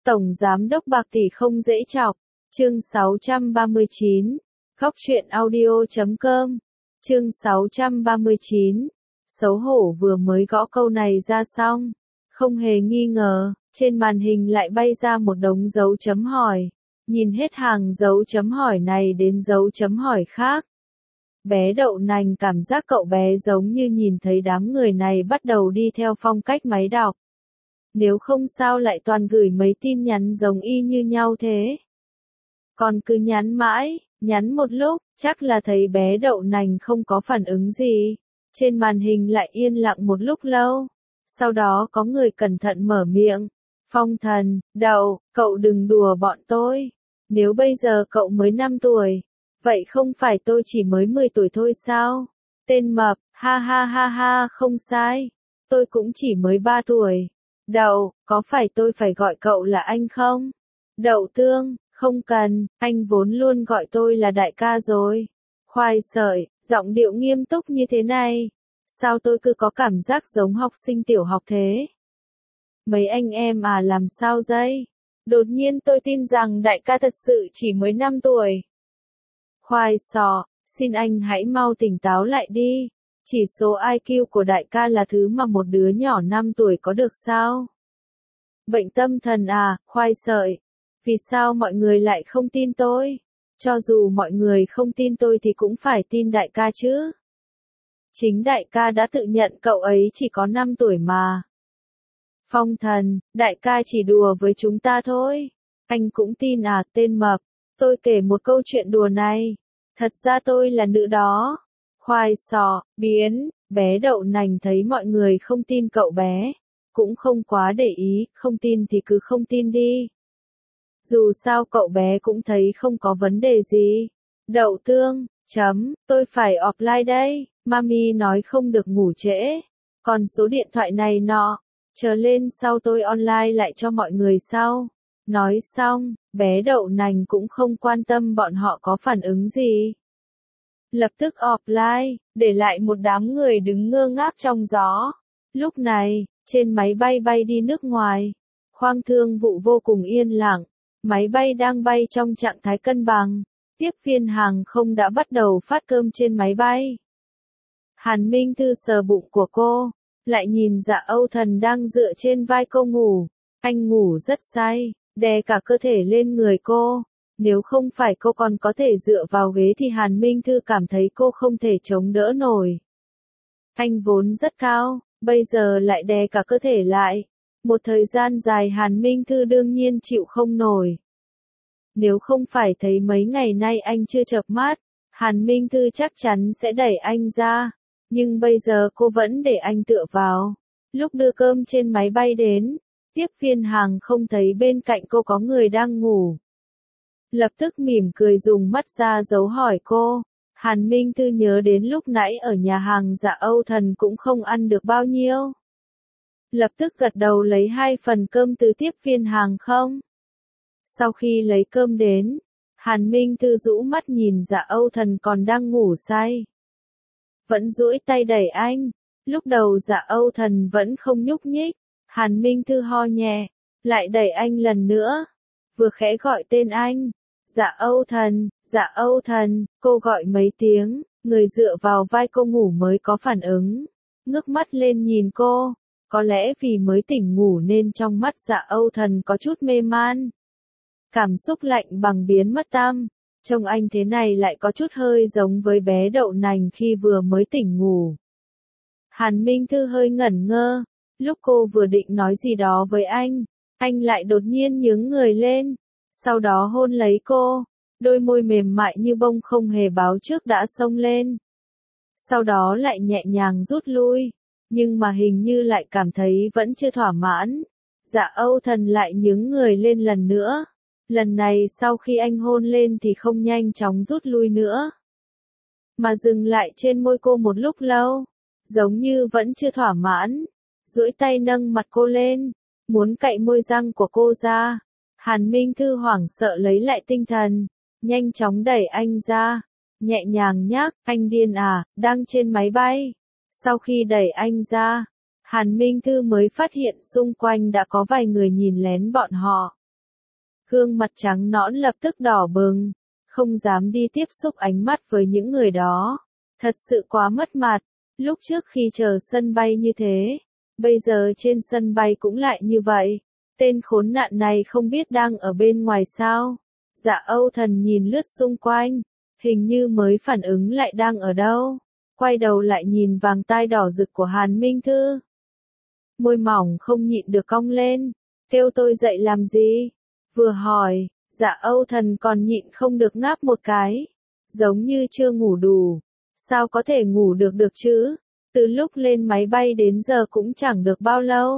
Tổng Giám đốc bạc tỷ không dễ chọc. Chương 639. Góc truyện audio.com. Chương 639. Xấu hổ vừa mới gõ câu này ra xong. Không hề nghi ngờ, trên màn hình lại bay ra một đống dấu chấm hỏi. Nhìn hết hàng dấu chấm hỏi này đến dấu chấm hỏi khác. Bé đậu nành cảm giác cậu bé giống như nhìn thấy đám người này bắt đầu đi theo phong cách máy đọc. Nếu không sao lại toàn gửi mấy tin nhắn giống y như nhau thế. Còn cứ nhắn mãi, nhắn một lúc, chắc là thấy bé đậu nành không có phản ứng gì. Trên màn hình lại yên lặng một lúc lâu. Sau đó có người cẩn thận mở miệng. Phong Thần, Đậu, cậu đừng đùa bọn tôi. Nếu bây giờ cậu mới 5 tuổi, vậy không phải tôi chỉ mới 10 tuổi thôi sao? Tên mập, ha ha ha ha, không sai. Tôi cũng chỉ mới 3 tuổi. Đậu, có phải tôi phải gọi cậu là anh không? Đậu Tương, không cần, anh vốn luôn gọi tôi là đại ca rồi. Khoai sợi, giọng điệu nghiêm túc như thế này. Sao tôi cứ có cảm giác giống học sinh tiểu học thế? Mấy anh em à làm sao đây? Đột nhiên tôi tin rằng đại ca thật sự chỉ mới 5 tuổi. Khoai sọ, xin anh hãy mau tỉnh táo lại đi. Chỉ số IQ của đại ca là thứ mà một đứa nhỏ 5 tuổi có được sao? Bệnh tâm thần à, khoai sợi. Vì sao mọi người lại không tin tôi? Cho dù mọi người không tin tôi thì cũng phải tin đại ca chứ. Chính đại ca đã tự nhận cậu ấy chỉ có 5 tuổi mà. Phong Thần, đại ca chỉ đùa với chúng ta thôi. Anh cũng tin à, tên mập. Tôi kể một câu chuyện đùa này. Thật ra tôi là nữ đó. Khoai sọ, biến, bé đậu nành thấy mọi người không tin cậu bé. Cũng không quá để ý, không tin thì cứ không tin đi. Dù sao cậu bé cũng thấy không có vấn đề gì. Đậu Tương, tôi phải offline đây. Mami nói không được ngủ trễ. Còn số điện thoại này nọ. Chờ lên sau tôi online lại cho mọi người sau. Nói xong, bé đậu nành cũng không quan tâm bọn họ có phản ứng gì. Lập tức offline, để lại một đám người đứng ngơ ngác trong gió. Lúc này, trên máy bay bay đi nước ngoài, khoang thương vụ vô cùng yên lặng. Máy bay đang bay trong trạng thái cân bằng. Tiếp viên hàng không đã bắt đầu phát cơm trên máy bay. Hàn Minh Thư sờ bụng của cô, lại nhìn Dạ Âu Thần đang dựa trên vai cô ngủ. Anh ngủ rất say, đè cả cơ thể lên người cô. Nếu không phải cô còn có thể dựa vào ghế thì Hàn Minh Thư cảm thấy cô không thể chống đỡ nổi. Anh vốn rất cao, bây giờ lại đè cả cơ thể lại. Một thời gian dài Hàn Minh Thư đương nhiên chịu không nổi. Nếu không phải thấy mấy ngày nay anh chưa chợp mắt, Hàn Minh Thư chắc chắn sẽ đẩy anh ra. Nhưng bây giờ cô vẫn để anh tựa vào. Lúc đưa cơm trên máy bay đến, tiếp viên hàng không thấy bên cạnh cô có người đang ngủ. Lập tức mỉm cười dùng mắt ra dấu hỏi cô. Hàn Minh Thư nhớ đến lúc nãy ở nhà hàng Dạ Âu Thần cũng không ăn được bao nhiêu. Lập tức gật đầu lấy 2 phần cơm từ tiếp viên hàng không. Sau khi lấy cơm đến, Hàn Minh Thư rũ mắt nhìn Dạ Âu Thần còn đang ngủ say. Vẫn duỗi tay đẩy anh. Lúc đầu Dạ Âu Thần vẫn không nhúc nhích. Hàn Minh Thư ho nhẹ, lại đẩy anh lần nữa. Vừa khẽ gọi tên anh. Dạ Âu Thần, cô gọi mấy tiếng, người dựa vào vai cô ngủ mới có phản ứng. Ngước mắt lên nhìn cô. Có lẽ vì mới tỉnh ngủ nên trong mắt Dạ Âu Thần có chút mê man. Cảm xúc lạnh bằng biến mất tăm. Trông anh thế này lại có chút hơi giống với bé đậu nành khi vừa mới tỉnh ngủ. Hàn Minh Thư hơi ngẩn ngơ. Lúc cô vừa định nói gì đó với anh lại đột nhiên nhướng người lên. Sau đó hôn lấy cô. Đôi môi mềm mại như bông không hề báo trước đã xông lên. Sau đó lại nhẹ nhàng rút lui. Nhưng mà hình như lại cảm thấy vẫn chưa thỏa mãn. Dạ Âu Thần lại nhướng người lên lần nữa. Lần này sau khi anh hôn lên thì không nhanh chóng rút lui nữa. Mà dừng lại trên môi cô một lúc lâu. Giống như vẫn chưa thỏa mãn. Duỗi tay nâng mặt cô lên. Muốn cạy môi răng của cô ra. Hàn Minh Thư hoảng sợ lấy lại tinh thần. Nhanh chóng đẩy anh ra. Nhẹ nhàng nhắc, anh điên à, đang trên máy bay. Sau khi đẩy anh ra, Hàn Minh Thư mới phát hiện xung quanh đã có vài người nhìn lén bọn họ. Gương mặt trắng nõn lập tức đỏ bừng, không dám đi tiếp xúc ánh mắt với những người đó. Thật sự quá mất mặt, lúc trước khi chờ sân bay như thế, bây giờ trên sân bay cũng lại như vậy. Tên khốn nạn này không biết đang ở bên ngoài sao. Dạ Âu Thần nhìn lướt xung quanh, hình như mới phản ứng lại đang ở đâu. Quay đầu lại nhìn vàng tai đỏ rực của Hàn Minh Thư. Môi mỏng không nhịn được cong lên, kêu tôi dậy làm gì? Vừa hỏi, Dạ Âu Thần còn nhịn không được ngáp một cái, giống như chưa ngủ đủ. Sao có thể ngủ được chứ? Từ lúc lên máy bay đến giờ cũng chẳng được bao lâu.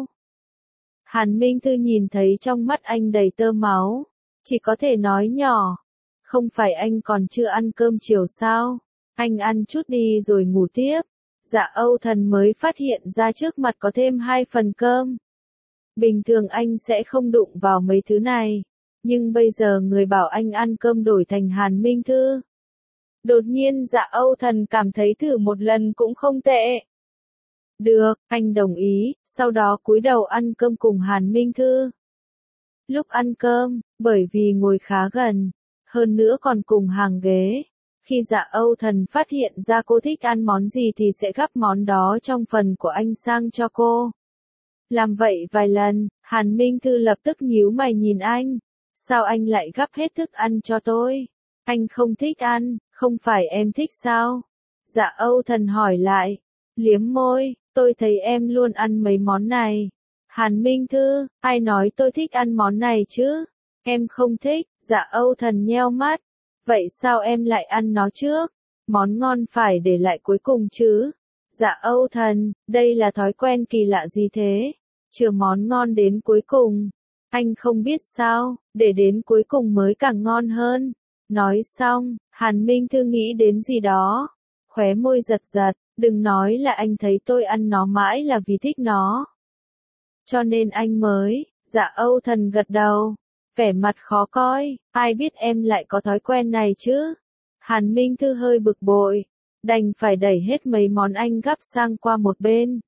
Hàn Minh Thư nhìn thấy trong mắt anh đầy tơ máu, chỉ có thể nói nhỏ. Không phải anh còn chưa ăn cơm chiều sao? Anh ăn chút đi rồi ngủ tiếp. Dạ Âu Thần mới phát hiện ra trước mặt có thêm 2 phần cơm. Bình thường anh sẽ không đụng vào mấy thứ này, nhưng bây giờ người bảo anh ăn cơm đổi thành Hàn Minh Thư. Đột nhiên Dạ Âu Thần cảm thấy thử một lần cũng không tệ. Được, anh đồng ý, sau đó cúi đầu ăn cơm cùng Hàn Minh Thư. Lúc ăn cơm, bởi vì ngồi khá gần, hơn nữa còn cùng hàng ghế, khi Dạ Âu Thần phát hiện ra cô thích ăn món gì thì sẽ gắp món đó trong phần của anh sang cho cô. Làm vậy vài lần, Hàn Minh Thư lập tức nhíu mày nhìn anh. Sao anh lại gắp hết thức ăn cho tôi? Anh không thích ăn, không phải em thích sao? Dạ Âu Thần hỏi lại. Liếm môi, tôi thấy em luôn ăn mấy món này. Hàn Minh Thư, ai nói tôi thích ăn món này chứ? Em không thích. Dạ Âu Thần nheo mắt. Vậy sao em lại ăn nó trước? Món ngon phải để lại cuối cùng chứ? Dạ Âu Thần, đây là thói quen kỳ lạ gì thế? Chừa món ngon đến cuối cùng. Anh không biết sao, để đến cuối cùng mới càng ngon hơn. Nói xong, Hàn Minh Thư nghĩ đến gì đó. Khóe môi giật giật, đừng nói là anh thấy tôi ăn nó mãi là vì thích nó. Cho nên anh mới, Dạ Âu Thần gật đầu. Vẻ mặt khó coi, ai biết em lại có thói quen này chứ? Hàn Minh Thư hơi bực bội, đành phải đẩy hết mấy món anh gắp sang qua một bên.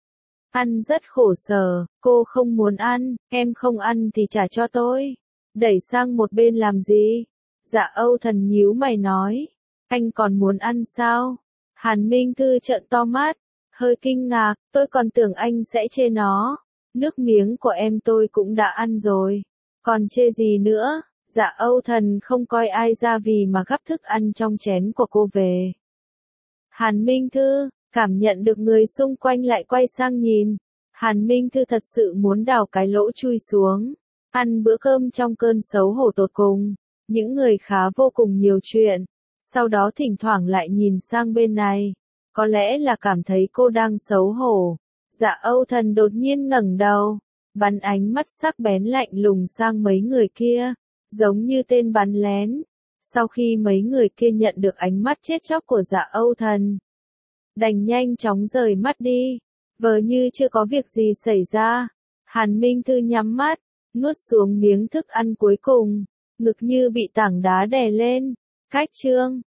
Ăn rất khổ sở, cô không muốn ăn, em không ăn thì trả cho tôi. Đẩy sang một bên làm gì? Dạ Âu Thần nhíu mày nói, anh còn muốn ăn sao? Hàn Minh Thư trợn to mắt, hơi kinh ngạc, tôi còn tưởng anh sẽ chê nó. Nước miếng của em tôi cũng đã ăn rồi. Còn chê gì nữa? Dạ Âu Thần không coi ai ra vì mà gắp thức ăn trong chén của cô về. Hàn Minh Thư, cảm nhận được người xung quanh lại quay sang nhìn. Hàn Minh Thư thật sự muốn đào cái lỗ chui xuống. Ăn bữa cơm trong cơn xấu hổ tột cùng. Những người khá vô cùng nhiều chuyện. Sau đó thỉnh thoảng lại nhìn sang bên này. Có lẽ là cảm thấy cô đang xấu hổ. Dạ Âu Thần đột nhiên ngẩng đầu, bắn ánh mắt sắc bén lạnh lùng sang mấy người kia, giống như tên bắn lén. Sau khi mấy người kia nhận được ánh mắt chết chóc của Dạ Âu Thần, đành nhanh chóng rời mắt đi, vờ như chưa có việc gì xảy ra. Hàn Minh Thư nhắm mắt, nuốt xuống miếng thức ăn cuối cùng, ngực như bị tảng đá đè lên. Cách chương